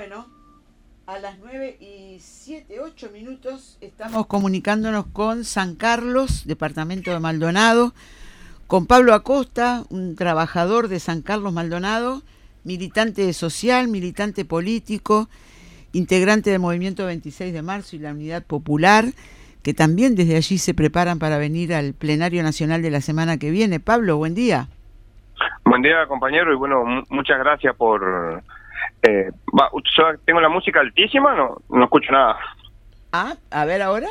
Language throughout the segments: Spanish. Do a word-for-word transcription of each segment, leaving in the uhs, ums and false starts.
Bueno, a las nueve y siete, ocho minutos estamos comunicándonos con San Carlos, departamento de Maldonado, con Pablo Acosta, un trabajador de San Carlos Maldonado, militante social, militante político, integrante del Movimiento veintiséis de marzo y la Unidad Popular, que también desde allí se preparan para venir al plenario nacional de la semana que viene. Pablo, buen día. Buen día, compañero, y bueno, m- muchas gracias por... Eh, va, yo tengo la música altísima, no no escucho nada. Ah, a ver ahora.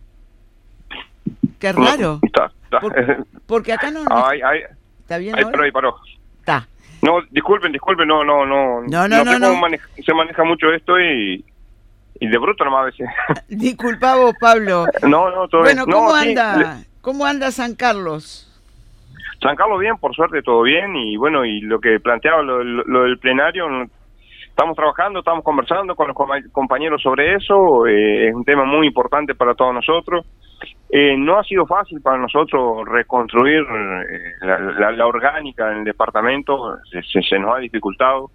Qué raro. No, está, está. Por, porque acá no... no Ay, ay, ¿Está bien ay, ahora? paró, ahí paró. Está. No, disculpen, disculpen, no, no, no. No, no, sé no, cómo no. maneja- se maneja mucho esto y... Y de bruto nomás a veces. Disculpa vos, Pablo. No, no, todo Bueno, bien. ¿cómo No, sí, anda? le- ¿Cómo anda San Carlos? San Carlos bien, por suerte todo bien, y bueno, y lo que planteaba lo, lo- lo del plenario, no- estamos trabajando, estamos conversando con los coma- compañeros sobre eso, eh, es un tema muy importante para todos nosotros. Eh, no ha sido fácil para nosotros reconstruir eh, la, la- la orgánica en el departamento, se, se- se nos ha dificultado.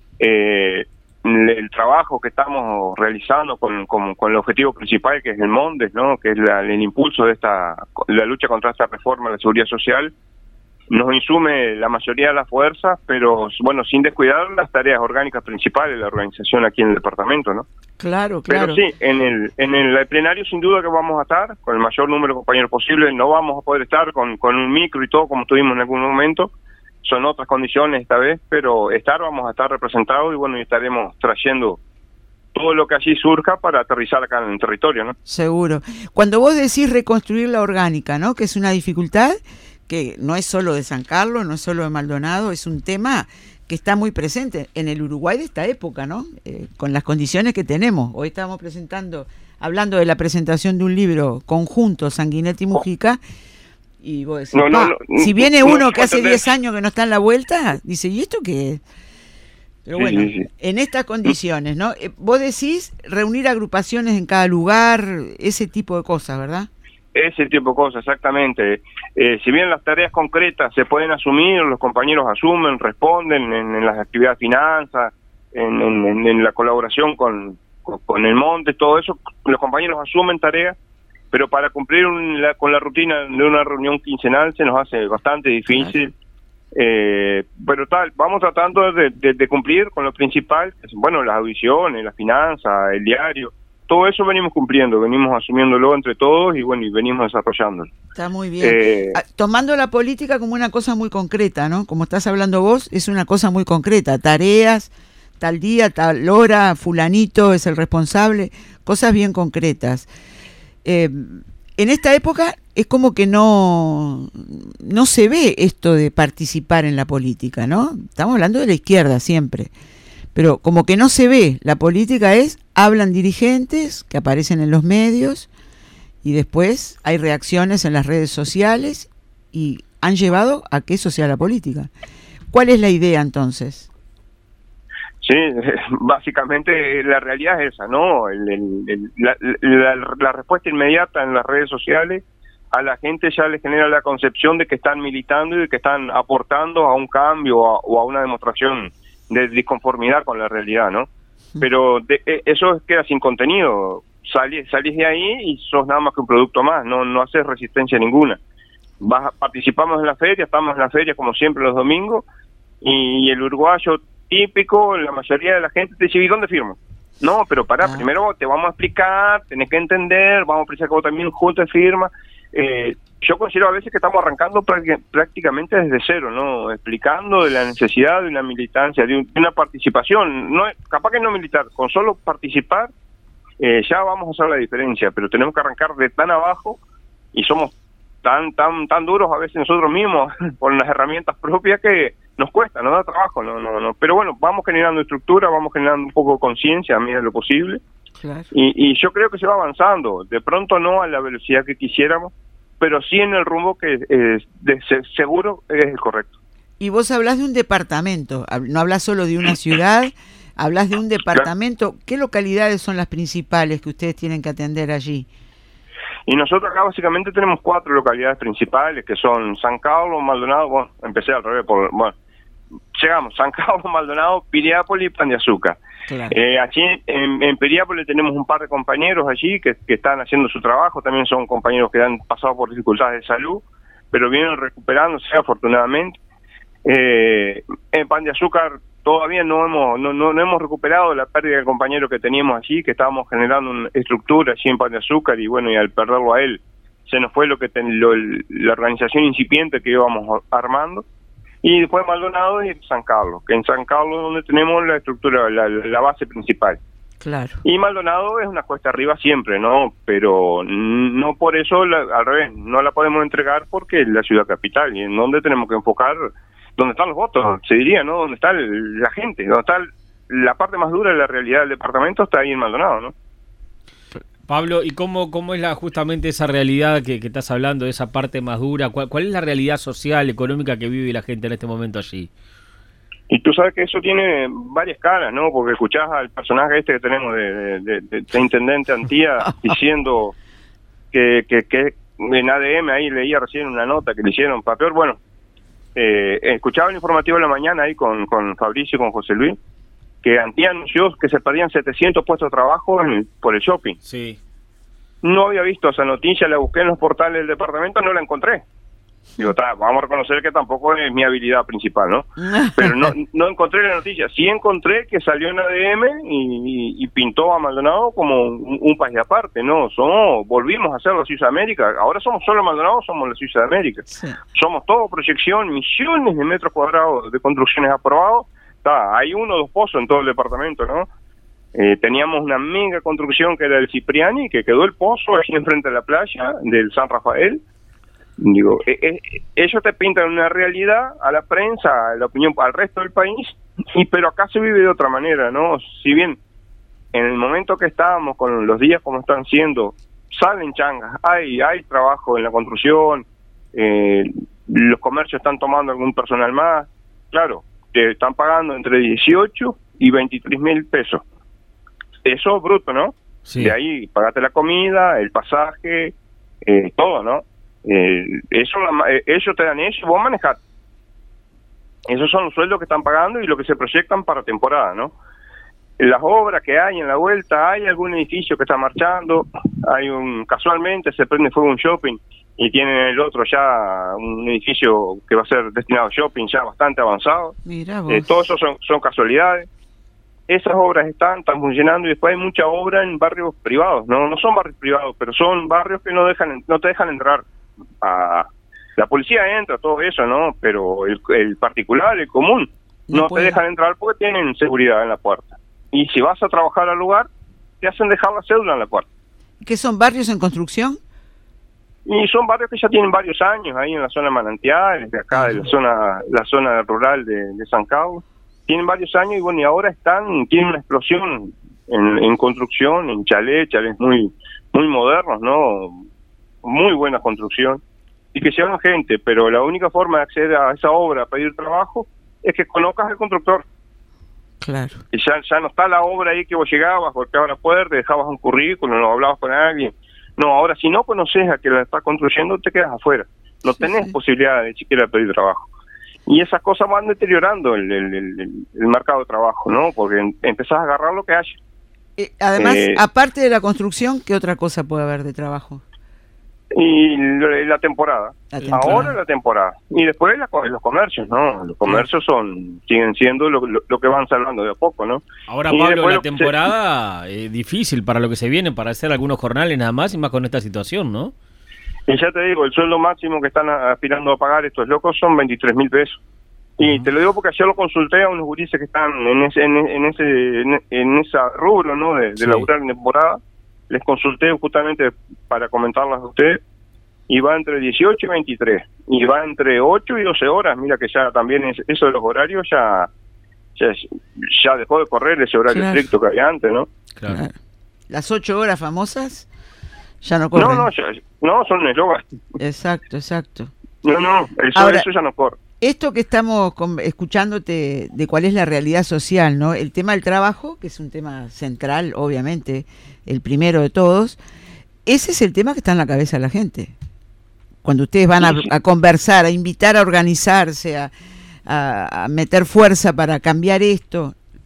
Eh, el, el trabajo que estamos realizando con, con, con el objetivo principal, que es el MONDES, ¿no? Que es la- el impulso de esta la lucha contra esta reforma de la seguridad social, nos insume la mayoría de las fuerzas, pero bueno, sin descuidar las tareas orgánicas principales de la organización aquí en el departamento, ¿no? Claro, claro. Pero sí, en el en el plenario sin duda que vamos a estar con el mayor número de compañeros posible. No vamos a poder estar con, con un micro y todo como tuvimos en algún momento, son otras condiciones esta vez, pero estar vamos a estar representados y bueno, y estaremos trayendo todo lo que allí surja para aterrizar acá en el territorio, ¿no? Seguro. Cuando vos decís reconstruir la orgánica, ¿no? Que es una dificultad que no es solo de San Carlos, no es solo de Maldonado, es un tema que está muy presente en el Uruguay de esta época, ¿no? Eh, con las condiciones que tenemos. Hoy estamos presentando, hablando de la presentación de un libro conjunto, Sanguinetti y Mujica, y vos decís, No, no, "Pa, no, si viene no, uno no que hace entendés. diez años que no está en la vuelta, dice, ¿y esto qué es?". Pero Sí, bueno, sí, sí. en estas condiciones, ¿no? Eh, vos decís reunir agrupaciones en cada lugar, ese tipo de cosas, ¿verdad? Ese tipo de cosas, exactamente. Eh, si bien las tareas concretas se pueden asumir, los compañeros asumen, responden en, en las actividades de finanzas, en, en, en- en la colaboración con, con, con el monte, todo eso, los compañeros asumen tareas, pero para cumplir un- la- con la rutina de una reunión quincenal se nos hace bastante difícil. Eh, pero tal, vamos tratando de, de, de cumplir con lo principal, que es, bueno, las audiciones, las finanzas, el diario. Todo eso venimos cumpliendo, venimos asumiéndolo entre todos y bueno, y venimos desarrollándolo. Está muy bien. Eh, Ah, tomando la política como una cosa muy concreta, ¿no? Como estás hablando vos, es una cosa muy concreta. Tareas, tal día, tal hora, fulanito es el responsable, cosas bien concretas. Eh, en esta época es como que no, no se ve esto de participar en la política, ¿no? Estamos hablando de la izquierda siempre. Pero como que no se ve, la política es, hablan dirigentes que aparecen en los medios y después hay reacciones en las redes sociales y han llevado a que eso sea la política. ¿Cuál es la idea entonces? sí, básicamente la realidad es esa, ¿no? El- el- el- la, la- la respuesta inmediata en las redes sociales a la gente ya le genera la concepción de que están militando y de que están aportando a un cambio o a, o a una demostración de disconformidad con la realidad, ¿no? Pero de, eh, eso queda sin contenido. Salís, salís de ahí y sos nada más que un producto más, no no haces resistencia ninguna. Vas, participamos en la feria, estamos en la feria como siempre los domingos, y el uruguayo típico, la mayoría de la gente te dice, ¿y dónde firmo? No, pero pará, Ah. primero te vamos a explicar, tenés que entender, vamos a precisar que vos también juntos firma. Eh, yo considero a veces que estamos arrancando prácti- prácticamente desde cero, ¿no? Explicando de la necesidad de una militancia, de, un- de una participación, no es- capaz que no militar, con solo participar eh, ya vamos a hacer la diferencia, pero tenemos que arrancar de tan abajo y somos tan tan tan duros a veces nosotros mismos con las herramientas propias que nos cuesta, nos da trabajo, no no no, pero bueno, vamos generando estructura, vamos generando un poco de conciencia a medida de lo posible. Claro. Y, y yo creo que se va avanzando, de pronto no a la velocidad que quisiéramos, pero sí en el rumbo que eh, de, se- seguro es el correcto. Y vos hablás de un departamento, hab- no hablas solo de una ciudad, hablas de un departamento. ¿Qué localidades son las principales que ustedes tienen que atender allí? Y nosotros acá básicamente tenemos cuatro localidades principales, que son San Carlos, Maldonado, bueno, empecé al revés, por, bueno, llegamos, San Carlos, Maldonado, Piriápolis y Pan de Azúcar. Claro. Eh, allí en, en Piriápolis tenemos un par de compañeros allí que, que están haciendo su trabajo, también son compañeros que han pasado por dificultades de salud, pero vienen recuperándose afortunadamente. Eh, en Pan de Azúcar todavía no hemos no, no, no hemos recuperado la pérdida del compañero que teníamos allí, que estábamos generando una estructura allí en Pan de Azúcar, y bueno, y al perderlo a él, se nos fue lo que ten, lo, la organización incipiente que íbamos armando. Y después Maldonado y San Carlos, que en San Carlos es donde tenemos la estructura, la, la base principal. Claro. Y Maldonado es una cuesta arriba siempre, ¿no? Pero no por eso, la, al revés, no la podemos entregar porque es la ciudad capital, y en donde tenemos que enfocar, donde están los votos, se diría, ¿no? Donde está el, la gente, donde está el, la parte más dura de la realidad del departamento, está ahí en Maldonado, ¿no? Pablo, ¿y cómo, cómo es la justamente esa realidad que, que estás hablando, de esa parte más dura? ¿Cuál, ¿Cuál es la realidad social, económica que vive la gente en este momento allí? Y tú sabes que eso tiene varias caras, ¿no? Porque escuchás al personaje este que tenemos de, de, de, de, de Intendente Antía diciendo que, que, que en A D M, ahí leía recién una nota que le hicieron para peor. Bueno, eh, escuchaba el informativo de la mañana ahí con, con Fabricio y con José Luis, que Antía anunció que se perdían setecientos puestos de trabajo en el, por el shopping. Sí. No había visto esa noticia, la busqué en los portales del departamento, no la encontré. Digo, ta, vamos a reconocer que tampoco es mi habilidad principal, ¿no? Pero no no encontré la noticia. Sí encontré que salió en A D M y, y, y pintó a Maldonado como un, un país aparte, ¿no? Somos, volvimos a ser la Suiza de América. Ahora somos solo Maldonado, somos la Suiza de América. Sí. Somos todo proyección, millones de metros cuadrados de construcciones aprobados. Ta, hay uno o dos pozos en todo el departamento, ¿no? Eh, teníamos una mega construcción que era el Cipriani, que quedó el pozo allí enfrente de la playa del San Rafael. Digo, eh, eh, ellos te pintan una realidad a la prensa, a la opinión, al resto del país, y pero acá se vive de otra manera, ¿no? Si bien en el momento que estábamos con los días como están siendo, salen changas, hay hay trabajo en la construcción, eh, los comercios están tomando algún personal más, claro, te están pagando entre dieciocho y veintitrés mil pesos. Eso es bruto, ¿no? Sí. De ahí pagate la comida, el pasaje, eh, todo, ¿no? Eh, eso eh, ellos te dan eso y vos manejás. Esos son los sueldos que están pagando y lo que se proyectan para temporada, ¿no? Las obras que hay en la vuelta, hay algún edificio que está marchando, hay un, casualmente se prende fuego un shopping y tienen el otro ya un edificio que va a ser destinado a shopping ya bastante avanzado. Mira vos. Eh, todo eso son, son casualidades. Esas obras están, están funcionando, y después hay mucha obra en barrios privados, no no son barrios privados, pero son barrios que no dejan no te dejan entrar. A, la policía entra, todo eso, ¿no? Pero el, el particular, el común, no, no te dejan entrar porque tienen seguridad en la puerta. Y si vas a trabajar al lugar, te hacen dejar la cédula en la puerta. ¿Qué son barrios en construcción? Y son barrios que ya tienen varios años ahí en la zona de Manantiales, de acá, de la zona la zona rural de, de San Carlos. Tienen varios años y bueno, y ahora están, tienen una explosión en, en construcción, en chalés, chalés muy, muy modernos, ¿no? Muy buena construcción, y que llevan gente, pero la única forma de acceder a esa obra, a pedir trabajo, es que conozcas al constructor. Claro. Y ya, ya no está la obra ahí que vos llegabas, golpeabas la puerta, dejabas un currículum, no hablabas con alguien. No, ahora si no conoces a que la está construyendo, te quedas afuera. No sí, tenés sí. posibilidad de siquiera pedir trabajo. Y esas cosas van deteriorando el, el, el, el mercado de trabajo, ¿no? Porque em, empezás a agarrar lo que haya. Eh, además, eh, aparte de la construcción, ¿qué otra cosa puede haber de trabajo? Y la temporada. la temporada, ahora la temporada, y después la, los comercios, ¿no? Los comercios son siguen siendo lo, lo, lo que van salvando de a poco, ¿no? Ahora, y Pablo, la temporada se... eh, difícil para lo que se viene, para hacer algunos jornales nada más, y más con esta situación, ¿no? Y ya te digo, el sueldo máximo que están aspirando a pagar estos locos son veintitrés mil pesos. Y uh-huh. te lo digo porque ayer lo consulté a unos gurises que están en ese en, en ese en, en esa rubro, ¿no? De, de sí. laburar en temporada. Les consulté justamente para comentarlas a usted, y va entre dieciocho y veintitrés, y va entre ocho y doce horas. Mira que ya también es, eso de los horarios ya ya, ya dejó de correr ese horario claro. estricto que había antes, ¿no? Claro. Claro. Las ocho horas famosas ya no corren. No, no, ya, no son eslogan. Exacto, exacto. No, no, eso, Ahora, eso ya no corre. Esto que estamos con, escuchándote de cuál es la realidad social, ¿no? El tema del trabajo, que es un tema central, obviamente, el primero de todos, ese es el tema que está en la cabeza de la gente. Cuando ustedes van a, a conversar, a invitar a organizarse, a, a, a meter fuerza para cambiar esto,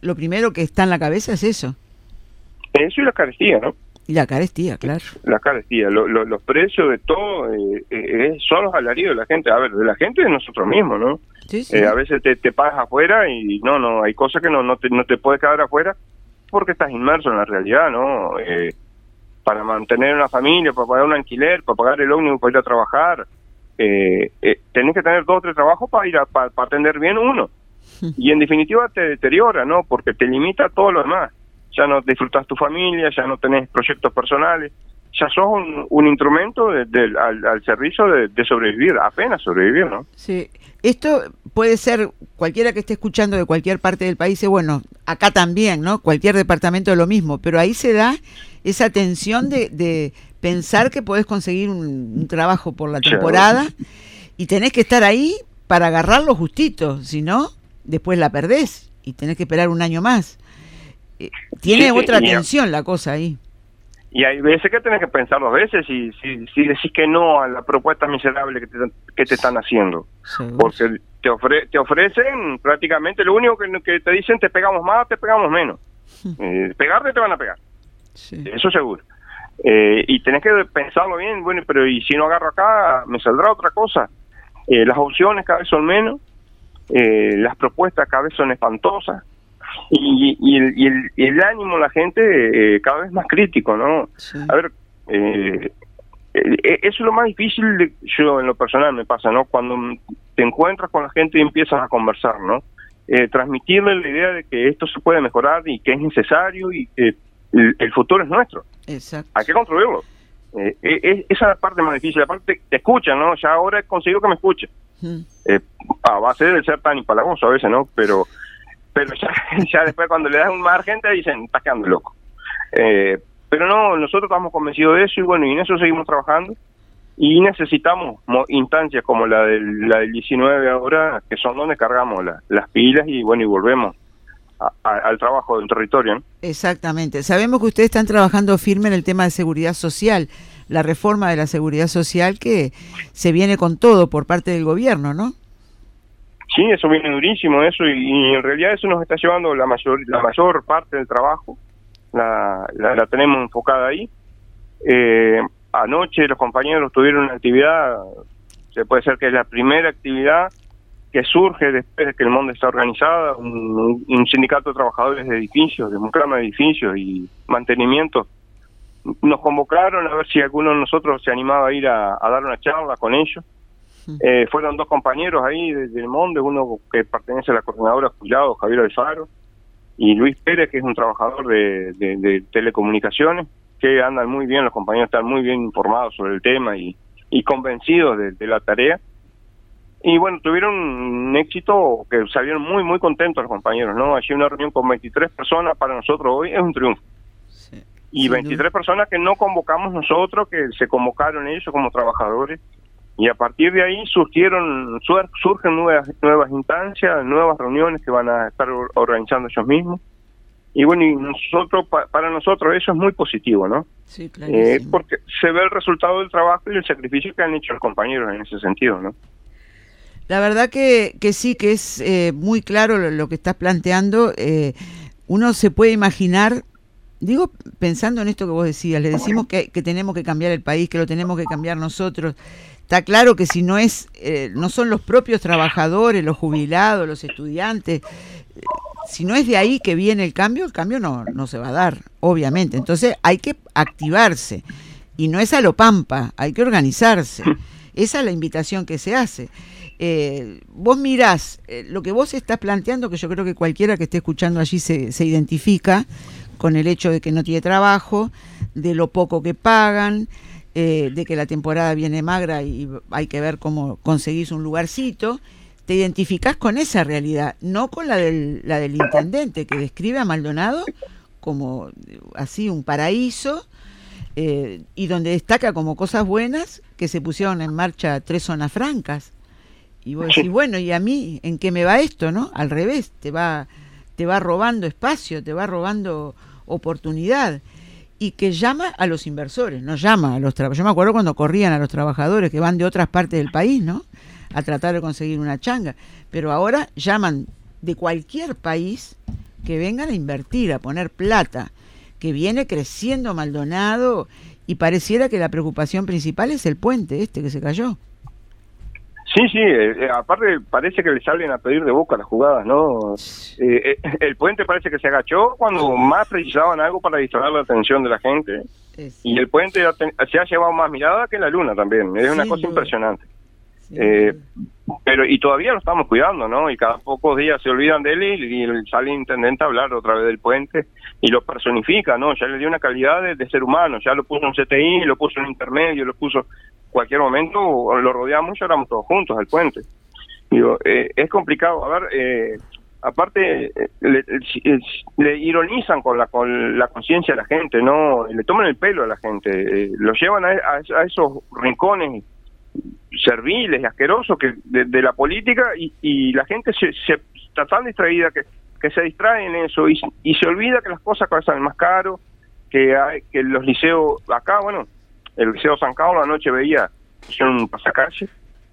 lo primero que está en la cabeza es eso. Eso y la carestía, ¿no? Y la carestía, claro. La carestía, lo, lo, los precios de todo eh, eh, son los alaridos de la gente. A ver, de la gente de nosotros mismos, ¿no? Sí, sí. Eh, a veces te, te pagas afuera y no, no, hay cosas que no, no, te, no te puedes quedar afuera porque estás inmerso en la realidad, ¿no? Eh, para mantener una familia, para pagar un alquiler, para pagar el ómnibus, para ir a trabajar, eh, eh, tenés que tener dos o tres trabajos para ir a para, para atender bien uno. Y en definitiva te deteriora, ¿no? Porque te limita todo lo demás. Ya no disfrutas tu familia, ya no tenés proyectos personales, ya sos un, un instrumento de, de, al, al servicio de, de sobrevivir, apenas sobrevivir, ¿no? Sí, esto puede ser, cualquiera que esté escuchando de cualquier parte del país, bueno, acá también, ¿no? Cualquier departamento es lo mismo, pero ahí se da esa tensión de, de pensar que podés conseguir un, un trabajo por la temporada sí. y tenés que estar ahí para agarrarlo justito, si no, después la perdés y tenés que esperar un año más. Tiene sí, otra tensión la cosa ahí. Y hay veces que tenés que pensar dos veces si, si, si decís que no a la propuesta miserable que te, que te están haciendo. Seguro. Porque te, ofre, te ofrecen prácticamente lo único que, que te dicen, te pegamos más, te pegamos menos. eh, pegarte te van a pegar. Sí. Eso seguro. Eh, y tenés que pensarlo bien, bueno, pero y si no agarro acá, me saldrá otra cosa. Eh, las opciones cada vez son menos, eh, las propuestas cada vez son espantosas. Y, y, el, y, el, y el ánimo de la gente eh, cada vez más crítico, ¿no? Sí. A ver, eh, eh, eso es lo más difícil, de, yo en lo personal me pasa, ¿no? Cuando te encuentras con la gente y empiezas a conversar, ¿no? Eh, transmitirle la idea de que esto se puede mejorar y que es necesario y que el, el futuro es nuestro. Exacto. Hay que construirlo. Eh, eh, esa es la parte más difícil, la parte te escuchan, ¿no? Ya ahora he conseguido que me escuchen. Hmm. Eh, a base de ser tan impalagoso a veces, ¿no? Pero... pero ya, ya después cuando le das un margen te dicen, estás quedando loco. Eh, pero no, nosotros estamos convencidos de eso y bueno, y en eso seguimos trabajando y necesitamos instancias como la del, la del diecinueve ahora, que son donde cargamos la, las pilas y bueno, y volvemos a, a, al trabajo del territorio, ¿no? Exactamente. Sabemos que ustedes están trabajando firme en el tema de seguridad social, la reforma de la seguridad social que se viene con todo por parte del gobierno, ¿no? Sí, eso viene durísimo, eso, y, y en realidad eso nos está llevando la mayor la mayor parte del trabajo, la, la, la tenemos enfocada ahí. Eh, anoche los compañeros tuvieron una actividad, se puede ser que es la primera actividad que surge después de que el mundo está organizada, un, un sindicato de trabajadores de edificios, de mucama de edificios y mantenimiento. Nos convocaron a ver si alguno de nosotros se animaba a ir a, a dar una charla con ellos. Eh, fueron dos compañeros ahí del Monde, uno que pertenece a la coordinadora jubilados, Javier Alfaro, y Luis Pérez, que es un trabajador de, de, de telecomunicaciones, que andan muy bien, los compañeros están muy bien informados sobre el tema y, y convencidos de, de la tarea. Y bueno, tuvieron un éxito que salieron muy, muy contentos los compañeros, ¿no? Allí una reunión con veintitrés personas, para nosotros hoy es un triunfo. Sí, y veintitrés personas que no convocamos nosotros, que se convocaron ellos como trabajadores. Y a partir de ahí surgieron surgen nuevas nuevas instancias, nuevas reuniones que van a estar organizando ellos mismos. Y bueno, y nosotros pa, para nosotros eso es muy positivo, ¿no? Sí, clarísimo. Eh, porque se ve el resultado del trabajo y el sacrificio que han hecho los compañeros en ese sentido, ¿no? La verdad que, que sí, que es eh, muy claro lo, lo que estás planteando. Eh, uno se puede imaginar, digo, pensando en esto que vos decías, le decimos que, que tenemos que cambiar el país, que lo tenemos que cambiar nosotros. Está claro que si no es, eh, no son los propios trabajadores, los jubilados, los estudiantes, eh, si no es de ahí que viene el cambio, el cambio no, no se va a dar, obviamente. Entonces hay que activarse, y no es a lo pampa, hay que organizarse. Esa es la invitación que se hace. Eh, vos mirás, eh, lo que vos estás planteando, que yo creo que cualquiera que esté escuchando allí se, se identifica con el hecho de que no tiene trabajo, de lo poco que pagan, Eh, de que la temporada viene magra y hay que ver cómo conseguís un lugarcito. Te identificás con esa realidad, no con la del, la del intendente, que describe a Maldonado como así un paraíso, eh, y donde destaca como cosas buenas que se pusieron en marcha tres zonas francas. Y vos decís, bueno, ¿y a mí en qué me va esto, no? Al revés, te va, te va robando espacio, te va robando oportunidad. Y que llama a los inversores, no llama a los trabajadores. Yo me acuerdo cuando corrían a los trabajadores que van de otras partes del país, ¿no? A tratar de conseguir una changa. Pero ahora llaman de cualquier país que vengan a invertir, a poner plata, que viene creciendo Maldonado y pareciera que la preocupación principal es el puente este que se cayó. Sí, sí, eh, aparte parece que le salen a pedir de boca las jugadas, ¿no? Eh, eh, el puente parece que se agachó cuando más precisaban algo para distraer la atención de la gente. Es... Y el puente se ha llevado más mirada que la luna también, es una cosa impresionante. Eh, pero y todavía lo estamos cuidando, ¿no? Y cada pocos días se olvidan de él y, y sale el intendente a hablar otra vez del puente y lo personifica, ¿no? Ya le dio una calidad de, de ser humano, ya lo puso en C T I, lo puso en intermedio, lo puso cualquier momento, lo rodeamos y oramos todos juntos al puente. Digo, eh, es complicado, a ver, eh, aparte eh, le, le, le ironizan con la con la conciencia de la gente, ¿no? Le toman el pelo a la gente, eh, lo llevan a, a, a esos rincones serviles y asquerosos que de, de la política y, y la gente se, se está tan distraída que, que se distrae en eso y, y se olvida que las cosas salen más caro, que hay, que los liceos acá, bueno, el Liceo San Carlos anoche veía, hicieron un pasacalle,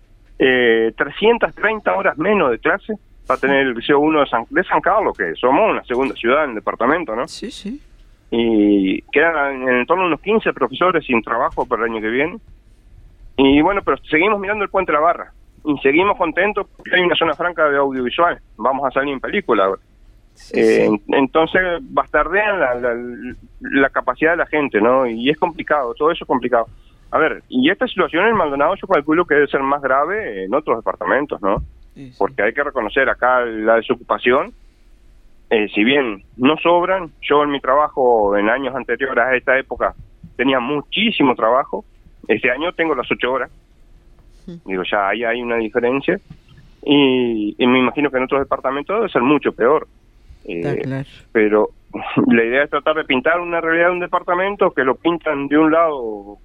eh, trescientas treinta horas menos de clase para tener el Liceo uno de San, de San Carlos, que somos una segunda ciudad en el departamento, ¿no? Sí, sí. Y quedan en torno a unos quince profesores sin trabajo para el año que viene. Y bueno, pero seguimos mirando el Puente La Barra y seguimos contentos porque hay una zona franca de audiovisual, vamos a salir en película ahora. Sí, eh, sí. Entonces bastardean la, la, la capacidad de la gente, ¿no? Y es complicado, todo eso es complicado. A ver, y esta situación en Maldonado yo calculo que debe ser más grave en otros departamentos, ¿no? Sí, sí. Porque hay que reconocer acá la desocupación, eh, si bien no sobran, yo en mi trabajo en años anteriores a esta época tenía muchísimo trabajo, este año tengo las ocho horas, sí. Digo, ya ahí hay una diferencia, y, y me imagino que en otros departamentos debe ser mucho peor. Eh, claro. Pero la idea es tratar de pintar una realidad de un departamento que lo pintan de un lado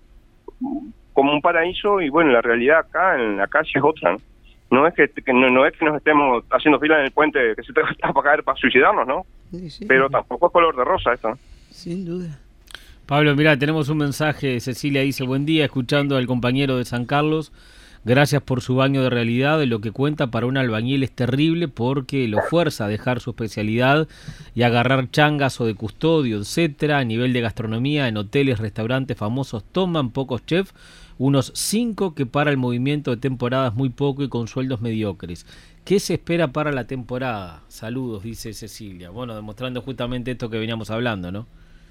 como un paraíso y bueno, la realidad acá en la calle es otra, ¿no? No es que, que no, no es que nos estemos haciendo fila en el puente que se está para caer para suicidarnos, ¿no? Sí, sí, pero sí. Tampoco es color de rosa esto, ¿no? Sin duda. Pablo, mira, tenemos un mensaje. Cecilia dice: buen día, escuchando al compañero de San Carlos. Gracias por su baño de realidad. De lo que cuenta para un albañil es terrible porque lo fuerza a dejar su especialidad y agarrar changas o de custodio, etcétera. A nivel de gastronomía, en hoteles, restaurantes famosos toman pocos chefs, unos cinco, que para el movimiento de temporada es muy poco y con sueldos mediocres. ¿Qué se espera para la temporada? Saludos, dice Cecilia. Bueno, demostrando justamente esto que veníamos hablando, ¿no?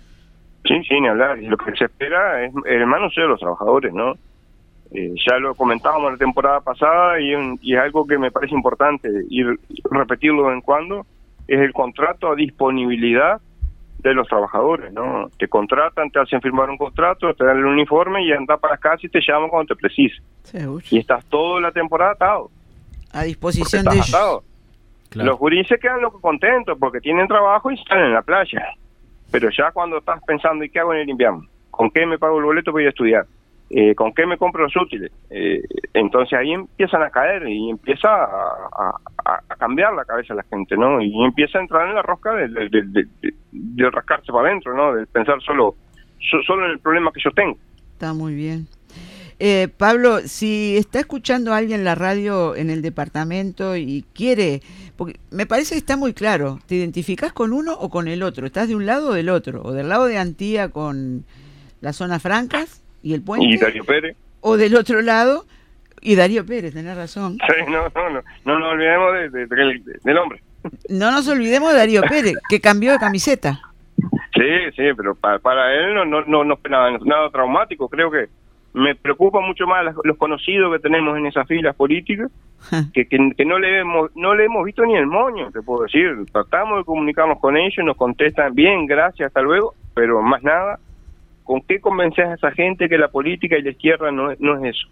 Sí, sí, ni hablar. Y lo que se espera es el manoseo de los trabajadores, ¿no? Eh, ya lo comentábamos la temporada pasada y, un, y es algo que me parece importante y repetirlo de vez en cuando, es el contrato a disponibilidad de los trabajadores, ¿no? Te contratan, te hacen firmar un contrato, te dan el uniforme y andas para casa y te llaman cuando te precise. Seguro. Y estás toda la temporada atado. A disposición de ellos. Atado. Claro. Los gurises quedan locos contentos porque tienen trabajo y están en la playa. Pero ya cuando estás pensando, ¿y qué hago en el invierno? ¿Con qué me pago el boleto para ir a estudiar? Eh, ¿Con qué me compro los útiles? Eh, entonces ahí empiezan a caer y empieza a, a, a cambiar la cabeza de la gente, ¿no? Y empieza a entrar en la rosca de, de, de, de, de, de rascarse para adentro, ¿no? De pensar solo, so, solo en el problema que yo tengo. Está muy bien. Eh, Pablo, si está escuchando a alguien la radio en el departamento y quiere, porque me parece que está muy claro, ¿te identificás con uno o con el otro? ¿Estás de un lado o del otro? ¿O del lado de Antía con las zonas francas y el puente? Y Darío Pérez. ¿O del otro lado? Y Darío Pérez, tenés razón. Sí, no, no, no, no nos olvidemos de, de, de, de, del hombre. No nos olvidemos de Darío Pérez, que cambió de camiseta. Sí, sí, pero para, para él no, no, no, no fue nada, nada traumático, creo que me preocupa mucho más los, los conocidos que tenemos en esas filas políticas, que, que, que no le hemos no le hemos visto ni el moño, te puedo decir. Tratamos de comunicarnos con ellos, nos contestan bien, gracias, hasta luego, pero más nada. ¿Con qué convences a esa gente que la política y la izquierda no es, no es eso?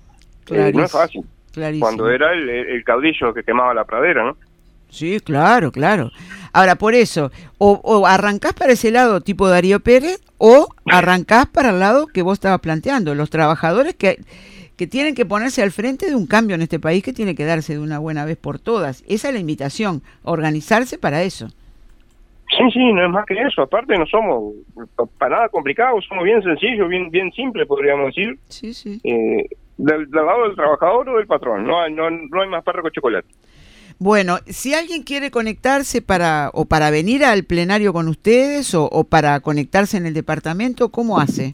Eh, no es fácil. Clarísimo. Cuando era el, el caudillo que quemaba la pradera, ¿no? Sí, claro, claro. Ahora, por eso, o, o arrancás para ese lado tipo Darío Pérez, o arrancás para el lado que vos estabas planteando, los trabajadores que, que tienen que ponerse al frente de un cambio en este país que tiene que darse de una buena vez por todas. Esa es la invitación, organizarse para eso. Sí, sí, no es más que eso. Aparte no somos para nada complicados, somos bien sencillos, bien bien simples, podríamos decir. Sí, sí. Eh, del, del lado del trabajador o del patrón, no hay, no, no hay más perro que chocolate. Bueno, si alguien quiere conectarse para o para venir al plenario con ustedes o, o para conectarse en el departamento, ¿cómo hace?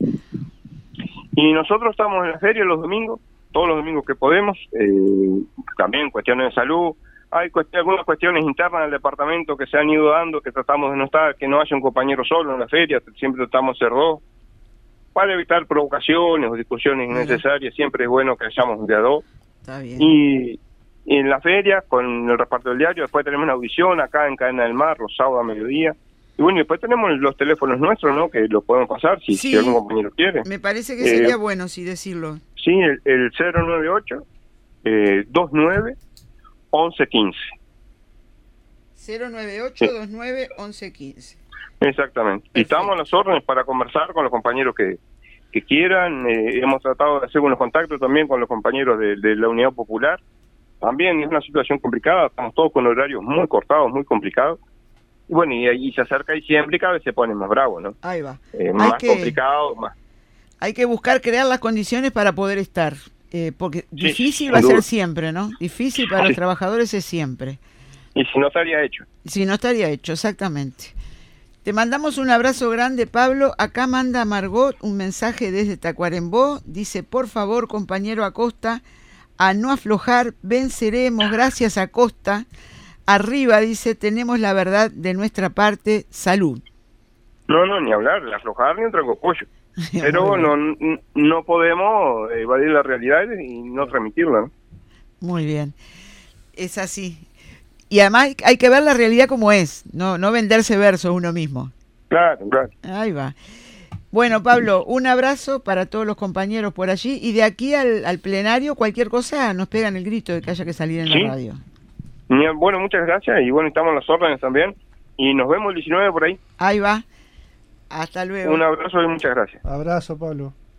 Y nosotros estamos en la feria los domingos, todos los domingos que podemos, eh, también cuestiones de salud. Hay cuest- algunas cuestiones internas del departamento que se han ido dando, que tratamos de no estar, que no haya un compañero solo en la feria, siempre tratamos de ser dos. Para evitar provocaciones o discusiones innecesarias, siempre es bueno que hayamos de a dos. Está bien. Y, y en la feria, con el reparto del diario, después tenemos una audición acá en Cadena del Mar, los sábados a mediodía. Y bueno, y después tenemos los teléfonos nuestros, ¿no? Que los podemos pasar si, Sí, si algún compañero quiere. Me parece que Eh, sería bueno, sí, decirlo. Sí, el, el cero nueve ocho, eh, veintinueve, once quince. cero nueve ocho, veintinueve, once quince. Exactamente. Perfecto. Y estamos a las órdenes para conversar con los compañeros que, que quieran. Eh, hemos tratado de hacer unos contactos también con los compañeros de, de la Unidad Popular. También es una situación complicada, estamos todos con horarios muy cortados, muy complicados. Y bueno, y ahí se acerca diciembre y cada vez se pone más bravo, ¿no? Ahí va. Eh, Hay más que- complicado, más. Hay que buscar crear las condiciones para poder estar, eh, porque Sí, difícil sin va a ser duda. siempre, ¿no? Difícil para Sí. los trabajadores es siempre. Y si no estaría hecho. Si no estaría hecho, exactamente. Te mandamos un abrazo grande, Pablo. Acá manda Margot un mensaje desde Tacuarembó. Dice, por favor, compañero Acosta, a no aflojar, venceremos, gracias Acosta. Arriba, dice, tenemos la verdad de nuestra parte, salud. No, no, ni hablar, ni aflojar ni un tranco pollo. Pero no, n- no podemos evadir la realidad y no transmitirla, ¿no? Muy bien, es así. Y además hay- hay que ver la realidad como es, no, no venderse versos uno mismo. Claro, claro. Ahí va. Bueno, Pablo, un abrazo para todos los compañeros por allí y de aquí al, al plenario, cualquier cosa nos pegan el grito de que haya que salir en Sí. la radio. Ni- Bueno, muchas gracias y bueno, estamos a las órdenes también. Y nos vemos el diecinueve por ahí. Ahí va. Hasta luego. Un abrazo y muchas gracias. Abrazo, Pablo.